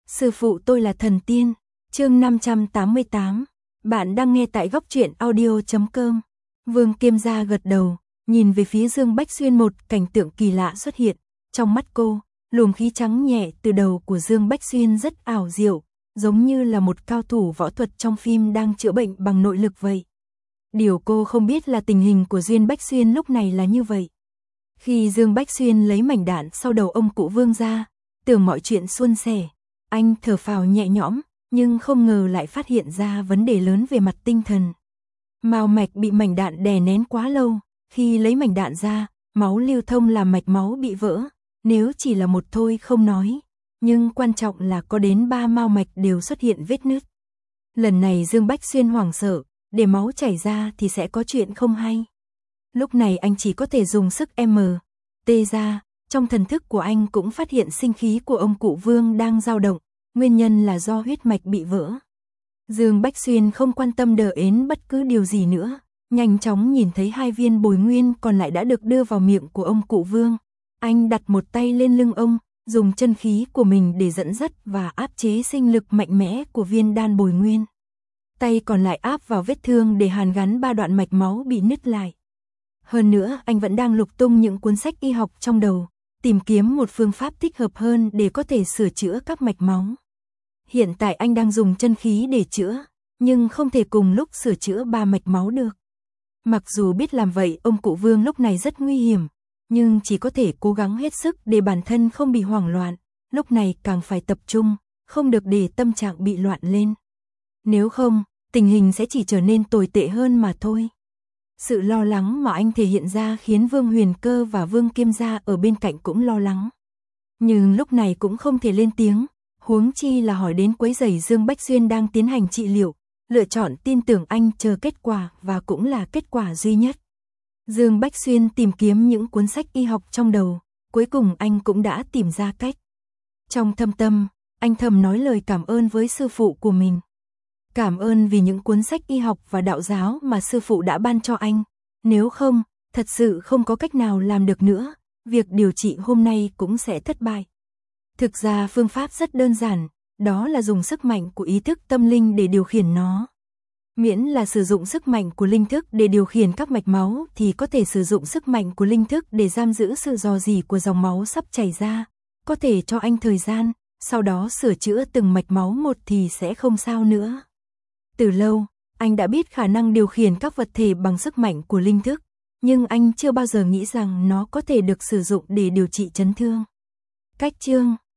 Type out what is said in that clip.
Sư phụ tôi là thần tiên. Chương 588. Bạn đang nghe tại góc truyện audio.com. Vương Kiêm Gia gật đầu, nhìn về phía Dương Bách Xuyên, một cảnh tượng kỳ lạ xuất hiện. Trong mắt cô, luồng khí trắng nhẹ từ đầu của Dương Bách Xuyên rất ảo diệu, giống như là một cao thủ võ thuật trong phim đang chữa bệnh bằng nội lực vậy. Điều cô không biết là tình hình của Duyên Bách Xuyên lúc này là như vậy. Khi Dương Bách Xuyên lấy mảnh đạn sau đầu ông cụ Vương ra, tưởng mọi chuyện suôn sẻ, anh thở phào nhẹ nhõm, nhưng không ngờ lại phát hiện ra vấn đề lớn về mặt tinh thần. Mao mạch bị mảnh đạn đè nén quá lâu, khi lấy mảnh đạn ra, máu lưu thông làm mạch máu bị vỡ, nếu chỉ là một thôi không nói, nhưng quan trọng là có đến 3 mao mạch đều xuất hiện vết nứt. Lần này Dương Bách Xuyên hoảng sợ, để máu chảy ra thì sẽ có chuyện không hay. Lúc này anh chỉ có thể dùng sức MT ra, trong thần thức của anh cũng phát hiện sinh khí của ông cụ Vương đang dao động, nguyên nhân là do huyết mạch bị vỡ. Dương Bách Xuyên không quan tâm đờ ến bất cứ điều gì nữa, nhanh chóng nhìn thấy 2 viên bồi nguyên còn lại đã được đưa vào miệng của ông cụ Vương. Anh đặt một tay lên lưng ông, dùng chân khí của mình để dẫn dắt và áp chế sinh lực mạnh mẽ của viên đan bồi nguyên. Tay còn lại áp vào vết thương để hàn gắn 3 đoạn mạch máu bị nứt lại. Hơn nữa, anh vẫn đang lục tung những cuốn sách y học trong đầu, tìm kiếm một phương pháp thích hợp hơn để có thể sửa chữa các mạch máu. Hiện tại anh đang dùng chân khí để chữa, nhưng không thể cùng lúc sửa chữa 3 mạch máu được. Mặc dù biết làm vậy, ông cụ Vương lúc này rất nguy hiểm, nhưng chỉ có thể cố gắng hết sức để bản thân không bị hoảng loạn, lúc này càng phải tập trung, không được để tâm trạng bị loạn lên. Nếu không, tình hình sẽ chỉ trở nên tồi tệ hơn mà thôi. Sự lo lắng mà anh thể hiện ra khiến Vương Huyền Cơ và Vương Kiêm Gia ở bên cạnh cũng lo lắng. Nhưng lúc này cũng không thể lên tiếng, huống chi là hỏi đến quấy rầy Dương Bách Xuyên đang tiến hành trị liệu, lựa chọn tin tưởng anh chờ kết quả và cũng là kết quả duy nhất. Dương Bách Xuyên tìm kiếm những cuốn sách y học trong đầu, cuối cùng anh cũng đã tìm ra cách. Trong thâm tâm, anh thầm nói lời cảm ơn với sư phụ của mình. Cảm ơn vì những cuốn sách y học và đạo giáo mà sư phụ đã ban cho anh. Nếu không, thật sự không có cách nào làm được nữa, việc điều trị hôm nay cũng sẽ thất bại. Thực ra phương pháp rất đơn giản, đó là dùng sức mạnh của ý thức tâm linh để điều khiển nó. Miễn là sử dụng sức mạnh của linh thức để điều khiển các mạch máu thì có thể sử dụng sức mạnh của linh thức để giam giữ sự rò rỉ của dòng máu sắp chảy ra. Có thể cho anh thời gian, sau đó sửa chữa từng mạch máu một thì sẽ không sao nữa. Từ lâu, anh đã biết khả năng điều khiển các vật thể bằng sức mạnh của linh thức, nhưng anh chưa bao giờ nghĩ rằng nó có thể được sử dụng để điều trị chấn thương. Cách chương,